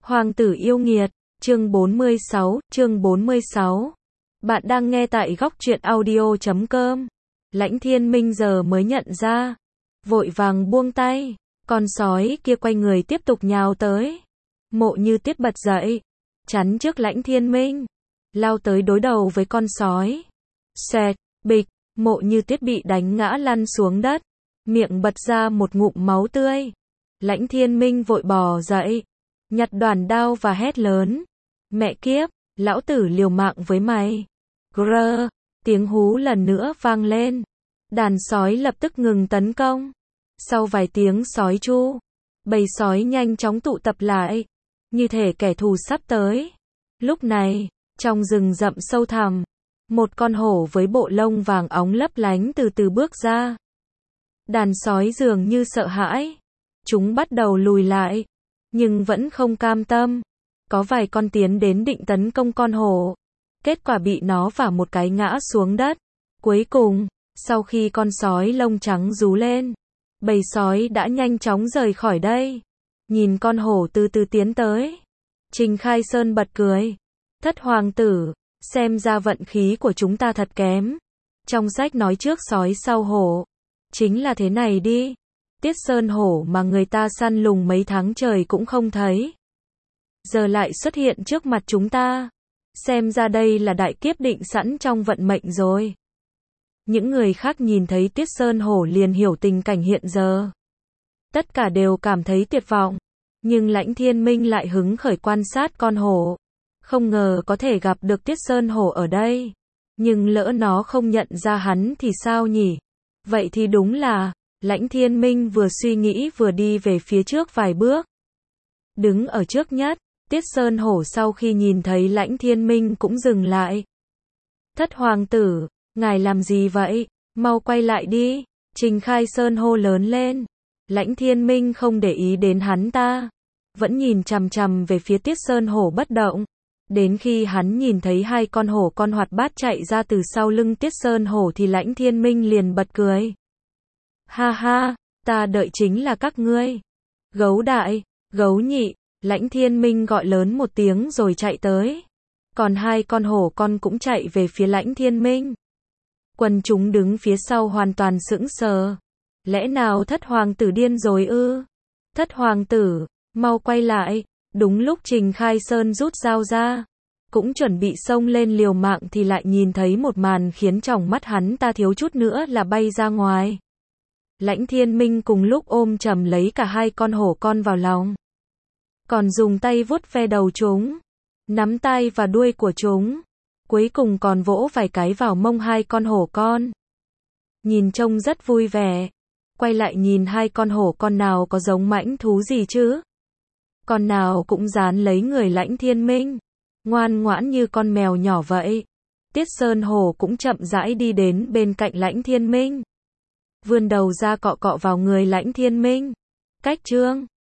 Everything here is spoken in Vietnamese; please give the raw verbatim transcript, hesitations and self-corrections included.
Hoàng tử yêu nghiệt, chương bốn mươi sáu, chương bốn mươi sáu. Bạn đang nghe tại góc truyện audio chấm com. Lãnh Thiên Minh giờ mới nhận ra, vội vàng buông tay, con sói kia quay người tiếp tục nhào tới. Mộ Như Tuyết bật dậy, chắn trước Lãnh Thiên Minh, lao tới đối đầu với con sói. Xoẹt, bịch, Mộ Như Tuyết bị đánh ngã lăn xuống đất, miệng bật ra một ngụm máu tươi. Lãnh Thiên Minh vội bò dậy, nhặt đoàn đao và hét lớn. Mẹ kiếp, lão tử liều mạng với mày. Grơ, tiếng hú lần nữa vang lên. Đàn sói lập tức ngừng tấn công. Sau vài tiếng sói chu, bầy sói nhanh chóng tụ tập lại, như thể kẻ thù sắp tới. Lúc này, trong rừng rậm sâu thẳm, một con hổ với bộ lông vàng óng lấp lánh từ từ bước ra. Đàn sói dường như sợ hãi. Chúng bắt đầu lùi lại, nhưng vẫn không cam tâm. Có vài con tiến đến định tấn công con hổ. Kết quả bị nó vả một cái ngã xuống đất. Cuối cùng, sau khi con sói lông trắng rú lên, bầy sói đã nhanh chóng rời khỏi đây. Nhìn con hổ từ từ tiến tới, Trình Khai Sơn bật cười. Thất hoàng tử, xem ra vận khí của chúng ta thật kém. Trong sách nói trước sói sau hổ. Chính là thế này đi. Tiết Sơn hổ mà người ta săn lùng mấy tháng trời cũng không thấy, giờ lại xuất hiện trước mặt chúng ta. Xem ra đây là đại kiếp định sẵn trong vận mệnh rồi. Những người khác nhìn thấy Tiết Sơn hổ liền hiểu tình cảnh hiện giờ. Tất cả đều cảm thấy tuyệt vọng. Nhưng Lãnh Thiên Minh lại hứng khởi quan sát con hổ. Không ngờ có thể gặp được Tiết Sơn hổ ở đây. Nhưng lỡ nó không nhận ra hắn thì sao nhỉ? Vậy thì đúng là... Lãnh Thiên Minh vừa suy nghĩ vừa đi về phía trước vài bước. Đứng ở trước nhất, Tiết Sơn hổ sau khi nhìn thấy Lãnh Thiên Minh cũng dừng lại. Thất hoàng tử, ngài làm gì vậy? Mau quay lại đi. Trình Khai Sơn hô lớn lên. Lãnh Thiên Minh không để ý đến hắn ta, vẫn nhìn chằm chằm về phía Tiết Sơn hổ bất động. Đến khi hắn nhìn thấy hai con hổ con hoạt bát chạy ra từ sau lưng Tiết Sơn hổ thì Lãnh Thiên Minh liền bật cười. Ha ha, ta đợi chính là các ngươi. Gấu đại, gấu nhị, Lãnh Thiên Minh gọi lớn một tiếng rồi chạy tới. Còn hai con hổ con cũng chạy về phía Lãnh Thiên Minh. Quần chúng đứng phía sau hoàn toàn sững sờ. Lẽ nào thất hoàng tử điên rồi ư? Thất hoàng tử, mau quay lại. Đúng lúc Trình Khai Sơn rút dao ra, cũng chuẩn bị xông lên liều mạng thì lại nhìn thấy một màn khiến tròng mắt hắn ta thiếu chút nữa là bay ra ngoài. Lãnh Thiên Minh cùng lúc ôm chầm lấy cả hai con hổ con vào lòng, còn dùng tay vuốt ve đầu chúng, nắm tai và đuôi của chúng, cuối cùng còn vỗ vài cái vào mông hai con hổ con. Nhìn trông rất vui vẻ. Quay lại nhìn hai con hổ con nào có giống mãnh thú gì chứ? Con nào cũng dán lấy người Lãnh Thiên Minh, ngoan ngoãn như con mèo nhỏ vậy. Tiết Sơn hổ cũng chậm rãi đi đến bên cạnh Lãnh Thiên Minh, vươn đầu ra cọ cọ vào người Lãnh Thiên Minh. Cách trương,